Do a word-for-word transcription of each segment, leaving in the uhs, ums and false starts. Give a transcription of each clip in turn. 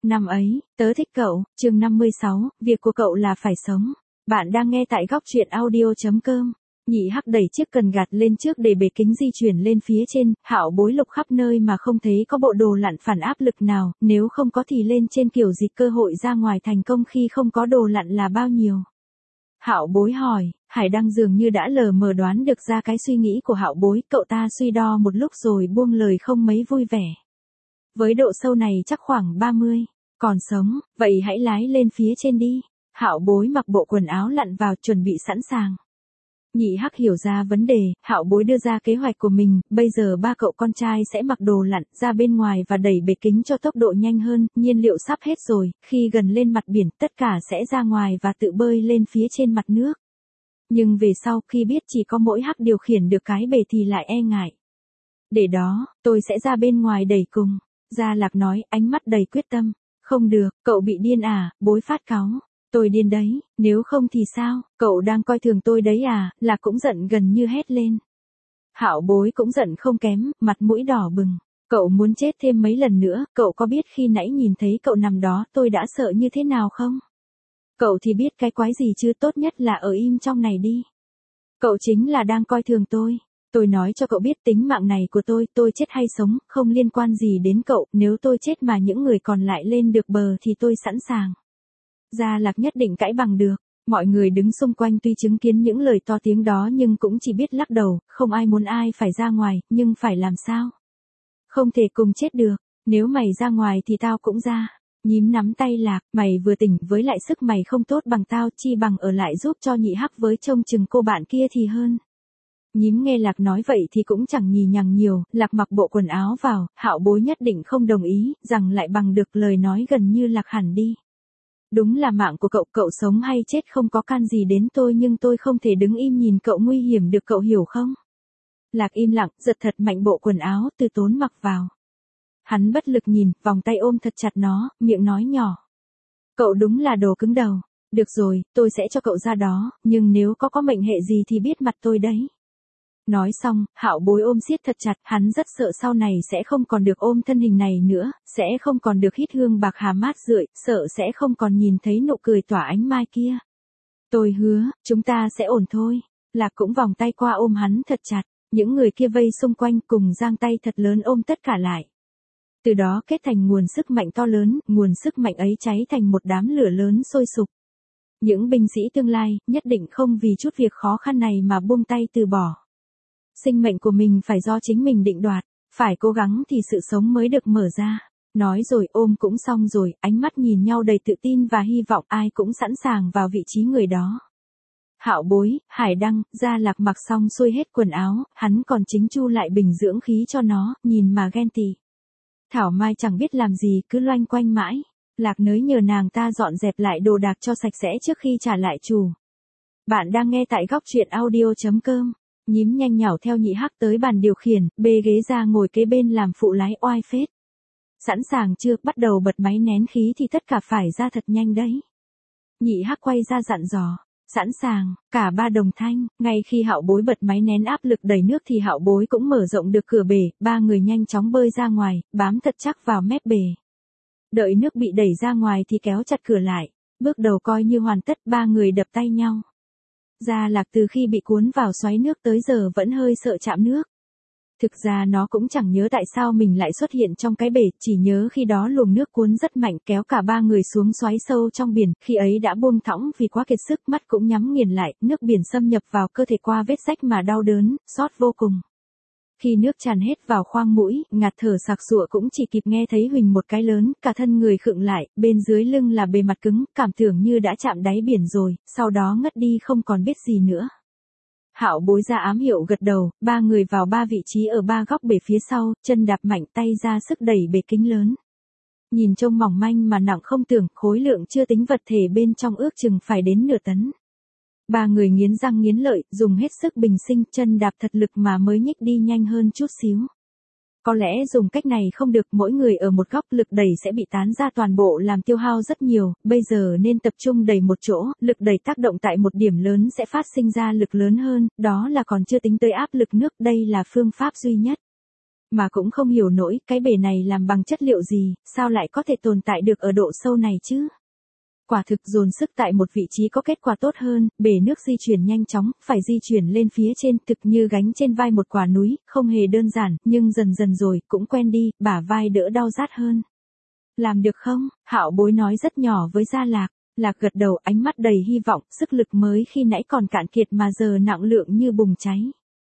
Năm ấy, tớ thích cậu, chương năm mươi sáu, việc của cậu là phải sống. Bạn đang nghe tại góc truyện audio chấm com. Nhị Hắc đẩy chiếc cần gạt lên trước để bề kính di chuyển lên phía trên, Hạo bối lục khắp nơi mà không thấy có bộ đồ lặn phản áp lực nào, nếu không có thì lên trên kiểu dịch cơ hội ra ngoài thành công khi không có đồ lặn là bao nhiêu. Hạo bối hỏi, Hải Đăng dường như đã lờ mờ đoán được ra cái suy nghĩ của Hạo bối, cậu ta suy đo một lúc rồi buông lời không mấy vui vẻ. Với độ sâu này chắc khoảng ba mươi, còn sống, vậy hãy lái lên phía trên đi. Hạo bối mặc bộ quần áo lặn vào chuẩn bị sẵn sàng. Nhị Hắc hiểu ra vấn đề, Hạo bối đưa ra kế hoạch của mình, bây giờ ba cậu con trai sẽ mặc đồ lặn ra bên ngoài và đẩy bề kính cho tốc độ nhanh hơn, nhiên liệu sắp hết rồi, khi gần lên mặt biển tất cả sẽ ra ngoài và tự bơi lên phía trên mặt nước. Nhưng về sau khi biết chỉ có mỗi Hắc điều khiển được cái bể thì lại e ngại. Để đó, tôi sẽ ra bên ngoài đẩy cùng. Gia Lạc nói, ánh mắt đầy quyết tâm. Không được, cậu bị điên à, bối phát cáu. Tôi điên đấy, nếu không thì sao, cậu đang coi thường tôi đấy à, Lạc cũng giận gần như hét lên. Hạo bối cũng giận không kém, mặt mũi đỏ bừng. Cậu muốn chết thêm mấy lần nữa, cậu có biết khi nãy nhìn thấy cậu nằm đó tôi đã sợ như thế nào không? Cậu thì biết cái quái gì chứ, tốt nhất là ở im trong này đi. Cậu chính là đang coi thường tôi. Tôi nói cho cậu biết tính mạng này của tôi, tôi chết hay sống, không liên quan gì đến cậu, nếu tôi chết mà những người còn lại lên được bờ thì tôi sẵn sàng. Gia Lạc nhất định cãi bằng được, mọi người đứng xung quanh tuy chứng kiến những lời to tiếng đó nhưng cũng chỉ biết lắc đầu, không ai muốn ai phải ra ngoài, nhưng phải làm sao? Không thể cùng chết được, nếu mày ra ngoài thì tao cũng ra. Nhím nắm tay Lạc, mày vừa tỉnh với lại sức mày không tốt bằng tao, chi bằng ở lại giúp cho Nhị Hắc với trông chừng cô bạn kia thì hơn. Nhím nghe Lạc nói vậy thì cũng chẳng nhì nhằng nhiều, Lạc mặc bộ quần áo vào, Hạo bối nhất định không đồng ý, rằng lại bằng được lời nói gần như Lạc hẳn đi. Đúng là mạng của cậu, cậu sống hay chết không có can gì đến tôi nhưng tôi không thể đứng im nhìn cậu nguy hiểm được, cậu hiểu không? Lạc im lặng, giật thật mạnh bộ quần áo, Từ Tốn mặc vào. Hắn bất lực nhìn, vòng tay ôm thật chặt nó, miệng nói nhỏ. Cậu đúng là đồ cứng đầu. Được rồi, tôi sẽ cho cậu ra đó, nhưng nếu có có mệnh hệ gì thì biết mặt tôi đấy. Nói xong, Hạo bối ôm siết thật chặt, hắn rất sợ sau này sẽ không còn được ôm thân hình này nữa, sẽ không còn được hít hương bạc hà mát rượi, sợ sẽ không còn nhìn thấy nụ cười tỏa ánh mai kia. Tôi hứa, chúng ta sẽ ổn thôi. Lạc cũng vòng tay qua ôm hắn thật chặt, những người kia vây xung quanh cùng giang tay thật lớn ôm tất cả lại. Từ đó kết thành nguồn sức mạnh to lớn, nguồn sức mạnh ấy cháy thành một đám lửa lớn sôi sục. Những binh sĩ tương lai, nhất định không vì chút việc khó khăn này mà buông tay từ bỏ. Sinh mệnh của mình phải do chính mình định đoạt, phải cố gắng thì sự sống mới được mở ra. Nói rồi ôm cũng xong rồi, ánh mắt nhìn nhau đầy tự tin và hy vọng ai cũng sẵn sàng vào vị trí người đó. Hạo bối, Hải Đăng, Gia Lạc mặc xong xuôi hết quần áo, hắn còn chính chu lại bình dưỡng khí cho nó, nhìn mà ghen tị. Thảo Mai chẳng biết làm gì, cứ loanh quanh mãi. Lạc nới nhờ nàng ta dọn dẹp lại đồ đạc cho sạch sẽ trước khi trả lại chủ. Bạn đang nghe tại góc truyện audio chấm com. Nhím nhanh nhảu theo Nhị Hắc tới bàn điều khiển, bê ghế ra ngồi kế bên làm phụ lái oai phết. Sẵn sàng chưa, bắt đầu bật máy nén khí thì tất cả phải ra thật nhanh đấy. Nhị Hắc quay ra dặn dò. Sẵn sàng, cả ba đồng thanh, ngay khi Hạo bối bật máy nén áp lực đẩy nước thì Hạo bối cũng mở rộng được cửa bể, ba người nhanh chóng bơi ra ngoài, bám thật chắc vào mép bể. Đợi nước bị đẩy ra ngoài thì kéo chặt cửa lại, bước đầu coi như hoàn tất, ba người đập tay nhau. Gia Lạc từ khi bị cuốn vào xoáy nước tới giờ vẫn hơi sợ chạm nước. Thực ra nó cũng chẳng nhớ tại sao mình lại xuất hiện trong cái bể, chỉ nhớ khi đó luồng nước cuốn rất mạnh kéo cả ba người xuống xoáy sâu trong biển, khi ấy đã buông thõng vì quá kiệt sức, mắt cũng nhắm nghiền lại, nước biển xâm nhập vào cơ thể qua vết rách mà đau đớn, xót vô cùng. Khi nước tràn hết vào khoang mũi, ngạt thở sặc sụa cũng chỉ kịp nghe thấy huỳnh một cái lớn, cả thân người khựng lại, bên dưới lưng là bề mặt cứng, cảm tưởng như đã chạm đáy biển rồi, sau đó ngất đi không còn biết gì nữa. Hạo bối ra ám hiệu gật đầu, ba người vào ba vị trí ở ba góc bể phía sau, chân đạp mạnh tay ra sức đẩy bể kính lớn. Nhìn trông mỏng manh mà nặng không tưởng, khối lượng chưa tính vật thể bên trong ước chừng phải đến nửa tấn. Ba người nghiến răng nghiến lợi, dùng hết sức bình sinh, chân đạp thật lực mà mới nhích đi nhanh hơn chút xíu. Có lẽ dùng cách này không được, mỗi người ở một góc, lực đẩy sẽ bị tán ra toàn bộ làm tiêu hao rất nhiều, bây giờ nên tập trung đẩy một chỗ, lực đẩy tác động tại một điểm lớn sẽ phát sinh ra lực lớn hơn, đó là còn chưa tính tới áp lực nước, đây là phương pháp duy nhất. mà cũng không hiểu nổi cái bể này làm bằng chất liệu gì, sao lại có thể tồn tại được ở độ sâu này chứ? Quả thực dồn sức tại một vị trí có kết quả tốt hơn, bể nước di chuyển nhanh chóng, phải di chuyển lên phía trên thực như gánh trên vai một quả núi, không hề đơn giản, nhưng dần dần rồi, cũng quen đi, bả vai đỡ đau rát hơn. Làm được không? Hạo Bối nói rất nhỏ với Gia Lạc. Lạc gật đầu, ánh mắt đầy hy vọng, sức lực mới khi nãy còn cạn kiệt mà giờ nặng lượng như bùng cháy.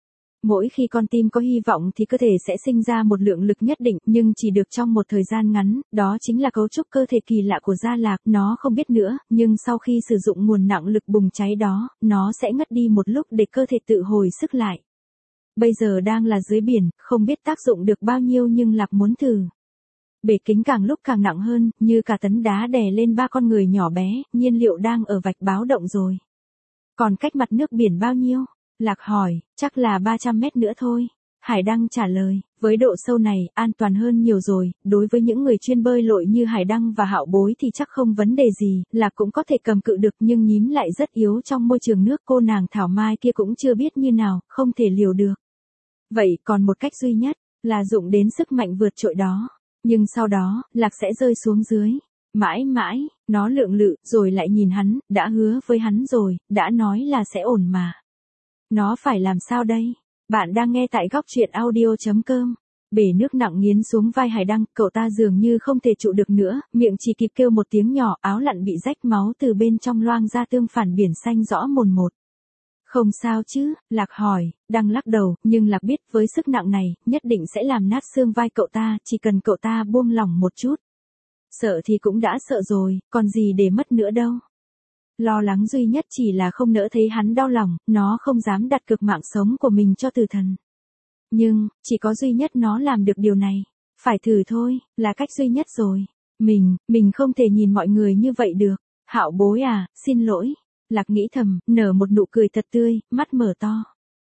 Mỗi khi con tim có hy vọng thì cơ thể sẽ sinh ra một lượng lực nhất định, nhưng chỉ được trong một thời gian ngắn, đó chính là cấu trúc cơ thể kỳ lạ của Gia Lạc, nó không biết nữa, nhưng sau khi sử dụng nguồn nặng lực bùng cháy đó, nó sẽ ngất đi một lúc để cơ thể tự hồi sức lại. Bây giờ đang là dưới biển, không biết tác dụng được bao nhiêu nhưng Lạc muốn thử. Bể kính càng lúc càng nặng hơn, như cả tấn đá đè lên ba con người nhỏ bé, nhiên liệu đang ở vạch báo động rồi. Còn cách mặt nước biển bao nhiêu? Lạc hỏi, chắc là ba trăm mét nữa thôi. Hải Đăng trả lời, với độ sâu này, an toàn hơn nhiều rồi, đối với những người chuyên bơi lội như Hải Đăng và Hạo Bối thì chắc không vấn đề gì, Lạc cũng có thể cầm cự được nhưng nhím lại rất yếu trong môi trường nước, cô nàng Thảo Mai kia cũng chưa biết như nào, không thể liều được. Vậy còn một cách duy nhất, là dụng đến sức mạnh vượt trội đó. Nhưng sau đó, Lạc sẽ rơi xuống dưới. Mãi mãi, nó lưỡng lự, rồi lại nhìn hắn, đã hứa với hắn rồi, đã nói là sẽ ổn mà. Nó phải làm sao đây? Bạn đang nghe tại góc truyện audio chấm com. Bể nước nặng nghiến xuống vai Hải Đăng, cậu ta dường như không thể trụ được nữa, miệng chỉ kịp kêu một tiếng nhỏ, áo lặn bị rách máu từ bên trong loang ra tương phản biển xanh rõ mồn một. Không sao chứ, Lạc hỏi, Đăng lắc đầu, nhưng Lạc biết với sức nặng này, nhất định sẽ làm nát xương vai cậu ta, chỉ cần cậu ta buông lỏng một chút. Sợ thì cũng đã sợ rồi, còn gì để mất nữa đâu. Lo lắng duy nhất chỉ là không nỡ thấy hắn đau lòng, nó không dám đặt cược mạng sống của mình cho tử thần. Nhưng, chỉ có duy nhất nó làm được điều này. Phải thử thôi, là cách duy nhất rồi. Mình, mình không thể nhìn mọi người như vậy được. Hạo Bối à, xin lỗi. Lạc nghĩ thầm, nở một nụ cười thật tươi, mắt mở to.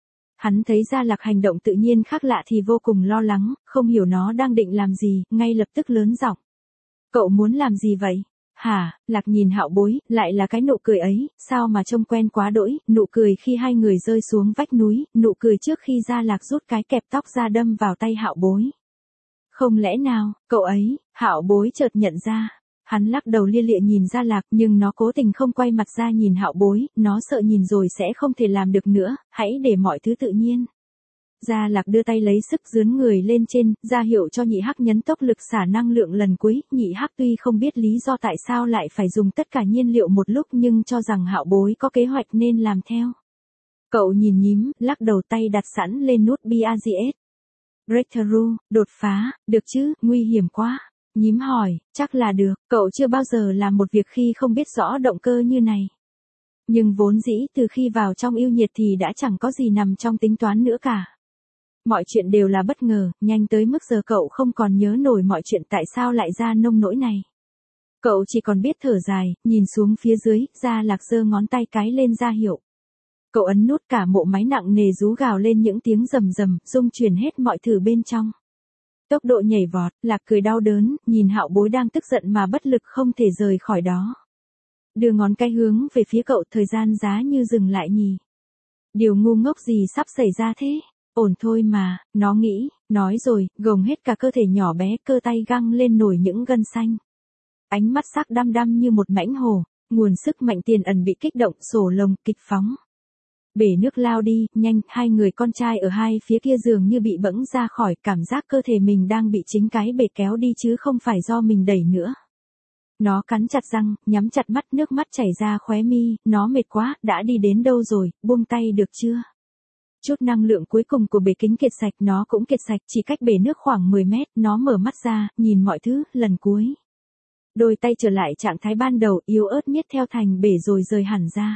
Hắn thấy Gia Lạc hành động tự nhiên khác lạ thì vô cùng lo lắng, không hiểu nó đang định làm gì, ngay lập tức lớn giọng. Cậu muốn làm gì vậy? Hả? Lạc nhìn Hạo Bối, lại là cái nụ cười ấy, sao mà trông quen quá đỗi, nụ cười khi hai người rơi xuống vách núi, nụ cười trước khi Gia Lạc rút cái kẹp tóc ra đâm vào tay Hạo Bối. Không lẽ nào, cậu ấy, Hạo Bối chợt nhận ra. Hắn lắc đầu lia lịa nhìn Gia Lạc, nhưng nó cố tình không quay mặt ra nhìn Hạo Bối, nó sợ nhìn rồi sẽ không thể làm được nữa, hãy để mọi thứ tự nhiên. Gia Lạc đưa tay lấy sức dướn người lên trên, ra hiệu cho Nhị Hắc nhấn tốc lực xả năng lượng lần cuối, Nhị Hắc tuy không biết lý do tại sao lại phải dùng tất cả nhiên liệu một lúc nhưng cho rằng Hạo Bối có kế hoạch nên làm theo. Cậu nhìn nhím, lắc đầu tay đặt sẵn lên nút bê a giê ét. Breakthrough, đột phá, được chứ, nguy hiểm quá. Nhím hỏi, chắc là được, cậu chưa bao giờ làm một việc khi không biết rõ động cơ như này. Nhưng vốn dĩ từ khi vào trong yêu nhiệt thì đã chẳng có gì nằm trong tính toán nữa cả. Mọi chuyện đều là bất ngờ, nhanh tới mức giờ cậu không còn nhớ nổi mọi chuyện tại sao lại ra nông nỗi này. Cậu chỉ còn biết thở dài, nhìn xuống phía dưới, Gia Lạc giơ ngón tay cái lên ra hiệu. Cậu ấn nút cả mộ máy nặng nề rú gào lên những tiếng rầm rầm, rung chuyển hết mọi thứ bên trong. Tốc độ nhảy vọt, Lạc cười đau đớn, nhìn Hạo Bối đang tức giận mà bất lực không thể rời khỏi đó. Đưa ngón cái hướng về phía cậu, thời gian giá như dừng lại nhỉ. Điều ngu ngốc gì sắp xảy ra thế? Ổn thôi mà, nó nghĩ, nói rồi, gồng hết cả cơ thể nhỏ bé, cơ tay găng lên nổi những gân xanh. Ánh mắt sắc đăm đăm như một mãnh hổ, nguồn sức mạnh tiềm ẩn bị kích động, sổ lồng, kịch phóng. Bể nước lao đi, nhanh, hai người con trai ở hai phía kia dường như bị bẫng ra khỏi, cảm giác cơ thể mình đang bị chính cái bể kéo đi chứ không phải do mình đẩy nữa. Nó cắn chặt răng, nhắm chặt mắt, nước mắt chảy ra khóe mi, nó mệt quá, đã đi đến đâu rồi, buông tay được chưa? Chút năng lượng cuối cùng của bể kính kiệt sạch, nó cũng kiệt sạch, chỉ cách bể nước khoảng mười mét, nó mở mắt ra, nhìn mọi thứ, lần cuối. Đôi tay trở lại trạng thái ban đầu, yếu ớt miết theo thành bể rồi rời hẳn ra.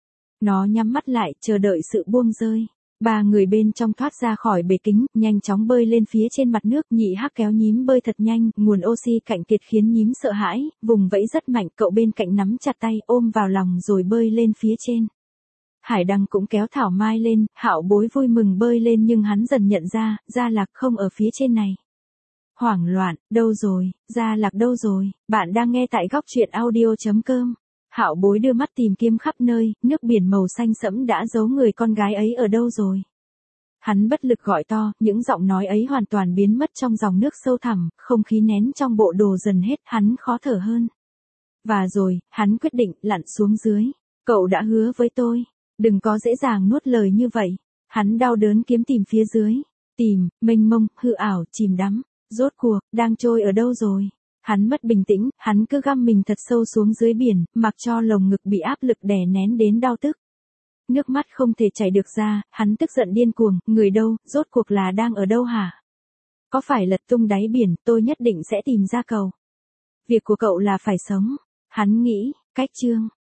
Nó nhắm mắt lại, chờ đợi sự buông rơi. Ba người bên trong thoát ra khỏi bể kính, nhanh chóng bơi lên phía trên mặt nước, Nhị Hắc kéo nhím bơi thật nhanh, nguồn oxy cạn kiệt khiến nhím sợ hãi, vùng vẫy rất mạnh, cậu bên cạnh nắm chặt tay, ôm vào lòng rồi bơi lên phía trên. Hải Đăng cũng kéo Thảo Mai lên, Hạo Bối vui mừng bơi lên nhưng hắn dần nhận ra, Gia Lạc không ở phía trên này. Hoảng loạn, đâu rồi, Gia Lạc đâu rồi, bạn đang nghe tại góc truyện audio chấm com. Hạo Bối đưa mắt tìm kiếm khắp nơi, nước biển màu xanh sẫm đã giấu người con gái ấy ở đâu rồi. Hắn bất lực gọi to, những giọng nói ấy hoàn toàn biến mất trong dòng nước sâu thẳm, không khí nén trong bộ đồ dần hết, hắn khó thở hơn. Và rồi, hắn quyết định lặn xuống dưới. Cậu đã hứa với tôi, đừng có dễ dàng nuốt lời như vậy. Hắn đau đớn kiếm tìm phía dưới, tìm, mênh mông, hư ảo, chìm đắm. Rốt cuộc, đang trôi ở đâu rồi? Hắn mất bình tĩnh, hắn cứ găm mình thật sâu xuống dưới biển, mặc cho lồng ngực bị áp lực đè nén đến đau tức. Nước mắt không thể chảy được ra, hắn tức giận điên cuồng, người đâu, rốt cuộc là đang ở đâu hả? Có phải lật tung đáy biển, tôi nhất định sẽ tìm ra cậu. Việc của cậu là phải sống. Hắn nghĩ, cách chương.